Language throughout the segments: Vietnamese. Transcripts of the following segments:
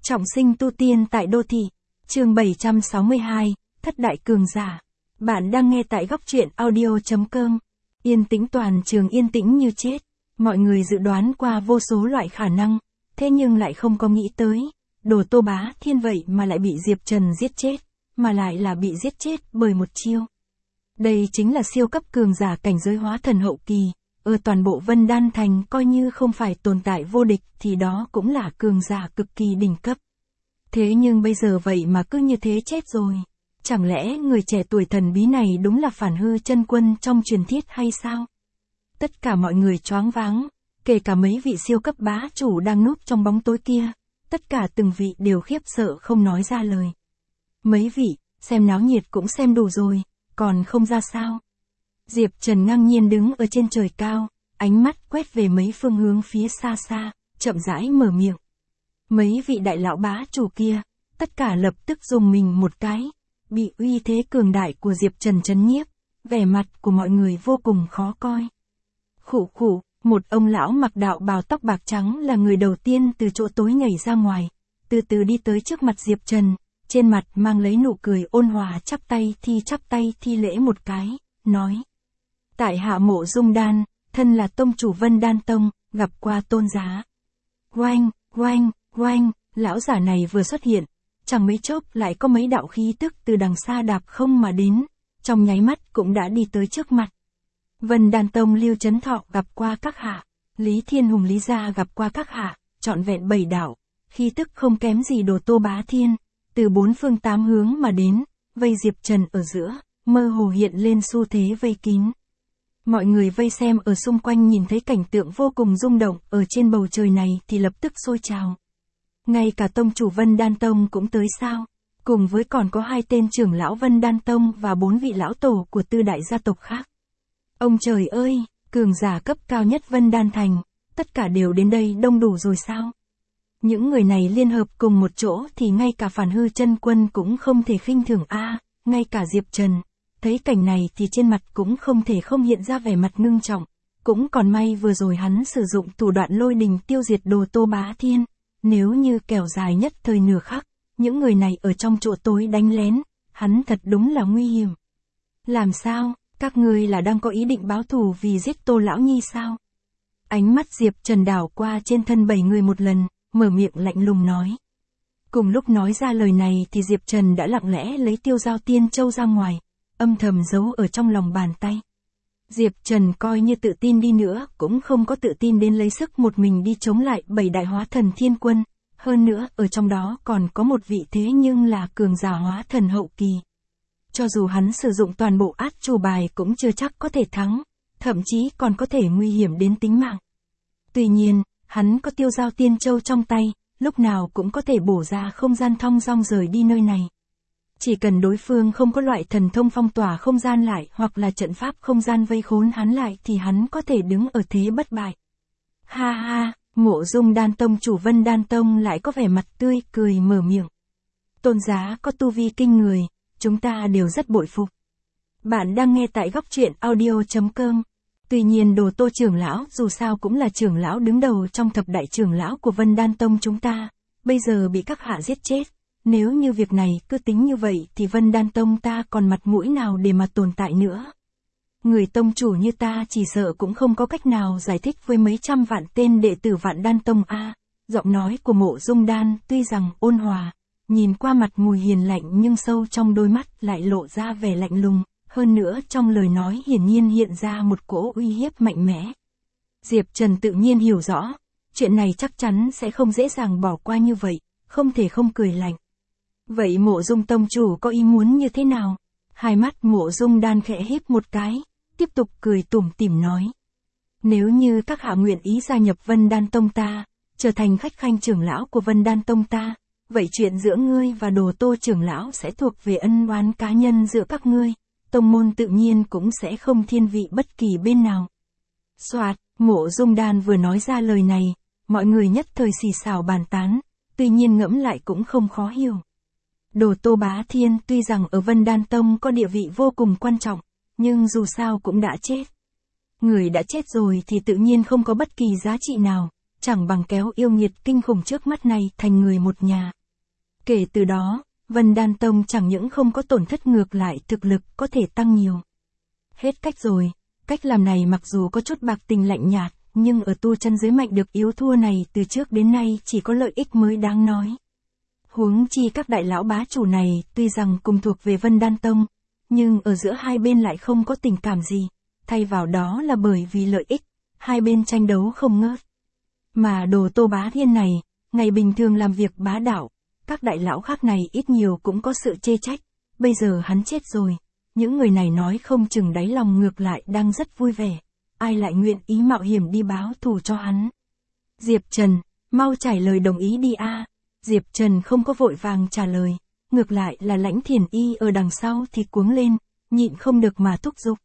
Trọng sinh tu tiên tại đô thị. Chương 762, Thất đại cường giả. Bạn đang nghe tại góc truyện audio.com. Yên tĩnh, toàn trường yên tĩnh như chết. Mọi người dự đoán qua vô số loại khả năng, thế nhưng lại không có nghĩ tới, Đồ Tô Bá Thiên vậy mà lại bị Diệp Trần giết chết, mà lại là bị giết chết bởi một chiêu. Đây chính là siêu cấp cường giả cảnh giới hóa thần hậu kỳ, ở toàn bộ Vân Đan Thành coi như không phải tồn tại vô địch thì đó cũng là cường giả cực kỳ đỉnh cấp. Thế nhưng bây giờ vậy mà cứ như thế chết rồi. Chẳng lẽ người trẻ tuổi thần bí này đúng là Phản Hư Chân Quân trong truyền thuyết hay sao? Tất cả mọi người choáng váng, kể cả mấy vị siêu cấp bá chủ đang núp trong bóng tối kia, tất cả từng vị đều khiếp sợ không nói ra lời. Mấy vị, xem náo nhiệt cũng xem đủ rồi, còn không ra sao? Diệp Trần ngang nhiên đứng ở trên trời cao, ánh mắt quét về mấy phương hướng phía xa xa, chậm rãi mở miệng. Mấy vị đại lão bá chủ kia, tất cả lập tức dùng mình một cái, bị uy thế cường đại của Diệp Trần trấn nhiếp, vẻ mặt của mọi người vô cùng khó coi. Khụ khụ, một ông lão mặc đạo bào tóc bạc trắng là người đầu tiên từ chỗ tối nhảy ra ngoài, từ từ đi tới trước mặt Diệp Trần, trên mặt mang lấy nụ cười ôn hòa, chắp tay thi lễ một cái, nói: Tại hạ Mộ Dung Đan, thân là tông chủ Vân Đan Tông, gặp qua tôn giá. Oanh, lão giả này vừa xuất hiện, chẳng mấy chốc lại có mấy đạo khí tức từ đằng xa đạp không mà đến, trong nháy mắt cũng đã đi tới trước mặt. Vân Đan Tông Lưu Chấn Thọ gặp qua các hạ, Lý Thiên Hùng Lý Gia gặp qua các hạ, trọn vẹn 7 đạo, khí tức không kém gì Đồ Tô Bá Thiên, từ 4 phương 8 hướng mà đến, vây Diệp Trần ở giữa, mơ hồ hiện lên xu thế vây kín. Mọi người vây xem ở xung quanh nhìn thấy cảnh tượng vô cùng rung động ở trên bầu trời này thì lập tức sôi trào. Ngay cả tông chủ Vân Đan Tông cũng tới sao, cùng với còn có 2 tên trưởng lão Vân Đan Tông và 4 vị lão tổ của 4 đại gia tộc khác. Ông trời ơi, cường giả cấp cao nhất Vân Đan Thành, tất cả đều đến đây đông đủ rồi sao? Những người này liên hợp cùng một chỗ thì ngay cả Phản Hư Chân Quân cũng không thể khinh thường ngay cả Diệp Trần, thấy cảnh này thì trên mặt cũng không thể không hiện ra vẻ mặt ngưng trọng, cũng còn may vừa rồi hắn sử dụng thủ đoạn lôi đình tiêu diệt Đồ Tô Bá Thiên, nếu như kéo dài nhất thời nửa khắc, những người này ở trong chỗ tối đánh lén, hắn thật đúng là nguy hiểm. Làm sao? Các ngươi là đang có ý định báo thù vì giết Tô Lão Nhi sao? Ánh mắt Diệp Trần đảo qua trên thân 7 người một lần, mở miệng lạnh lùng nói. Cùng lúc nói ra lời này thì Diệp Trần đã lặng lẽ lấy Tiêu Giao Tiên Châu ra ngoài, âm thầm giấu ở trong lòng bàn tay. Diệp Trần coi như tự tin đi nữa cũng không có tự tin đến lấy sức một mình đi chống lại 7 đại hóa thần thiên quân, hơn nữa ở trong đó còn có một vị thế nhưng là cường giả hóa thần hậu kỳ. Cho dù hắn sử dụng toàn bộ át chủ bài cũng chưa chắc có thể thắng, thậm chí còn có thể nguy hiểm đến tính mạng. Tuy nhiên, hắn có Tiêu Giao Tiên Châu trong tay, lúc nào cũng có thể bổ ra không gian thong dong rời đi nơi này. Chỉ cần đối phương không có loại thần thông phong tỏa không gian lại hoặc là trận pháp không gian vây khốn hắn lại thì hắn có thể đứng ở thế bất bại. Ha ha, Mộ Dung Đan Tông chủ Vân Đan Tông lại có vẻ mặt tươi cười mở miệng. Tôn giá có tu vi kinh người, chúng ta đều rất bội phục. Bạn đang nghe tại góc truyện audio.com. Tuy nhiên Đồ Tô trưởng lão dù sao cũng là trưởng lão đứng đầu trong thập đại trưởng lão của Vân Đan Tông chúng ta, bây giờ bị các hạ giết chết. Nếu như việc này cứ tính như vậy thì Vân Đan Tông ta còn mặt mũi nào để mà tồn tại nữa. Người tông chủ như ta chỉ sợ cũng không có cách nào giải thích với mấy trăm vạn tên đệ tử Vạn Đan Tông Giọng nói của Mộ Dung Đan tuy rằng ôn hòa, nhìn qua mặt mùi hiền lạnh nhưng sâu trong đôi mắt lại lộ ra vẻ lạnh lùng, hơn nữa trong lời nói hiển nhiên hiện ra một cỗ uy hiếp mạnh mẽ. Diệp Trần tự nhiên hiểu rõ, chuyện này chắc chắn sẽ không dễ dàng bỏ qua như vậy, không thể không cười lạnh. Vậy Mộ Dung tông chủ có ý muốn như thế nào? Hai mắt Mộ Dung Đan khẽ híp một cái, tiếp tục cười tủm tỉm nói. Nếu như các hạ nguyện ý gia nhập Vân Đan Tông ta, trở thành khách khanh trưởng lão của Vân Đan Tông ta, vậy chuyện giữa ngươi và Đồ Tô trưởng lão sẽ thuộc về ân oán cá nhân giữa các ngươi, tông môn tự nhiên cũng sẽ không thiên vị bất kỳ bên nào. Soạt, Mộ Dung Đan vừa nói ra lời này, mọi người nhất thời xì xào bàn tán, tuy nhiên ngẫm lại cũng không khó hiểu. Đồ Tô Bá Thiên tuy rằng ở Vân Đan Tông có địa vị vô cùng quan trọng, nhưng dù sao cũng đã chết. Người đã chết rồi thì tự nhiên không có bất kỳ giá trị nào, chẳng bằng kéo yêu nghiệt kinh khủng trước mắt này thành người một nhà. Kể từ đó, Vân Đan Tông chẳng những không có tổn thất ngược lại thực lực có thể tăng nhiều. Hết cách rồi, cách làm này mặc dù có chút bạc tình lạnh nhạt, nhưng ở tu chân giới mạnh được yếu thua này từ trước đến nay chỉ có lợi ích mới đáng nói. Huống chi các đại lão bá chủ này tuy rằng cùng thuộc về Vân Đan Tông, nhưng ở giữa hai bên lại không có tình cảm gì, thay vào đó là bởi vì lợi ích, hai bên tranh đấu không ngớt. Mà đồ Tô Bá Thiên này, ngày bình thường làm việc bá đạo, các đại lão khác này ít nhiều cũng có sự chê trách, bây giờ hắn chết rồi, những người này nói không chừng đáy lòng ngược lại đang rất vui vẻ, ai lại nguyện ý mạo hiểm đi báo thù cho hắn. Diệp Trần, mau trả lời đồng ý đi a. Diệp Trần không có vội vàng trả lời, ngược lại là Lãnh Thiền Y ở đằng sau thì cuống lên, nhịn không được mà thúc giục.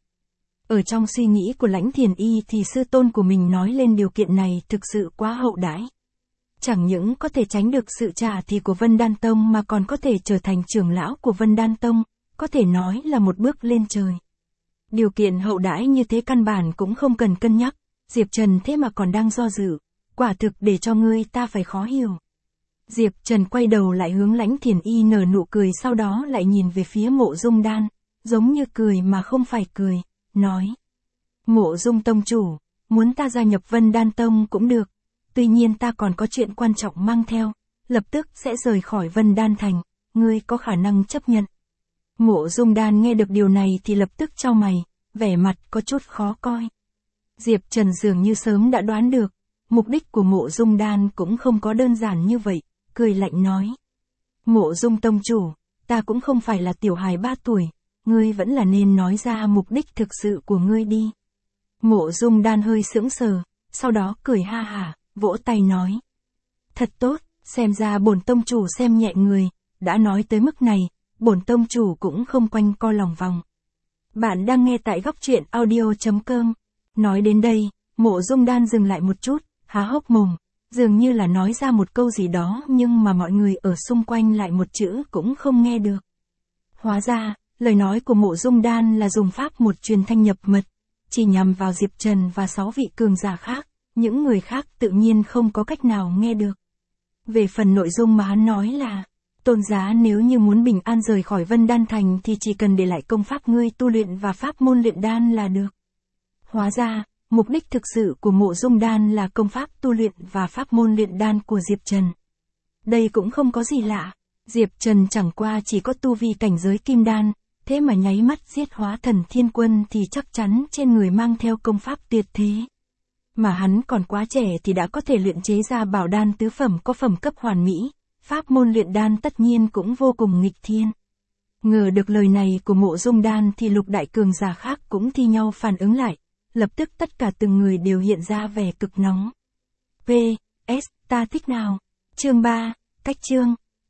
Ở trong suy nghĩ của Lãnh Thiền Y thì sư tôn của mình nói lên điều kiện này thực sự quá hậu đãi. Chẳng những có thể tránh được sự trả thù của Vân Đan Tông mà còn có thể trở thành trưởng lão của Vân Đan Tông, có thể nói là một bước lên trời. Điều kiện hậu đãi như thế căn bản cũng không cần cân nhắc, Diệp Trần thế mà còn đang do dự, quả thực để cho ngươi ta phải khó hiểu. Diệp Trần quay đầu lại hướng Lãnh Thiền Y nở nụ cười, sau đó lại nhìn về phía Mộ Dung Đan, giống như cười mà không phải cười, nói. Mộ Dung tông chủ, muốn ta gia nhập Vân Đan Tông cũng được, tuy nhiên ta còn có chuyện quan trọng mang theo, lập tức sẽ rời khỏi Vân Đan Thành, ngươi có khả năng chấp nhận. Mộ Dung Đan nghe được điều này thì lập tức chau mày, vẻ mặt có chút khó coi. Diệp Trần dường như sớm đã đoán được, mục đích của Mộ Dung Đan cũng không có đơn giản như vậy, cười lạnh nói. Mộ Dung tông chủ, ta cũng không phải là tiểu hài 3 tuổi, ngươi vẫn là nên nói ra mục đích thực sự của ngươi đi. Mộ Dung Đan hơi sững sờ, sau đó cười ha hả, vỗ tay nói. Thật tốt, xem ra bổn tông chủ xem nhẹ người, đã nói tới mức này, bổn tông chủ cũng không quanh co lòng vòng. Bạn đang nghe tại góc truyện audio.com. Nói đến đây, Mộ Dung Đan dừng lại một chút, há hốc mồm, dường như là nói ra một câu gì đó nhưng mà mọi người ở xung quanh lại một chữ cũng không nghe được. Hóa ra, lời nói của Mộ Dung Đan là dùng pháp một truyền thanh nhập mật, chỉ nhằm vào Diệp Trần và 6 vị cường giả khác, những người khác tự nhiên không có cách nào nghe được. Về phần nội dung mà hắn nói là, tôn giá nếu như muốn bình an rời khỏi Vân Đan Thành thì chỉ cần để lại công pháp ngươi tu luyện và pháp môn luyện đan là được. Hóa ra, mục đích thực sự của Mộ Dung Đan là công pháp tu luyện và pháp môn luyện đan của Diệp Trần. Đây cũng không có gì lạ, Diệp Trần chẳng qua chỉ có tu vi cảnh giới kim đan, thế mà nháy mắt giết hóa thần thiên quân thì chắc chắn trên người mang theo công pháp tuyệt thế. Mà hắn còn quá trẻ thì đã có thể luyện chế ra bảo đan tứ phẩm có phẩm cấp hoàn mỹ, pháp môn luyện đan tất nhiên cũng vô cùng nghịch thiên. Ngờ được lời này của Mộ Dung Đan thì lục đại cường giả khác cũng thi nhau phản ứng lại, lập tức tất cả từng người đều hiện ra vẻ cực nóng. PS, ta thích nào. Chương 3, cách chương.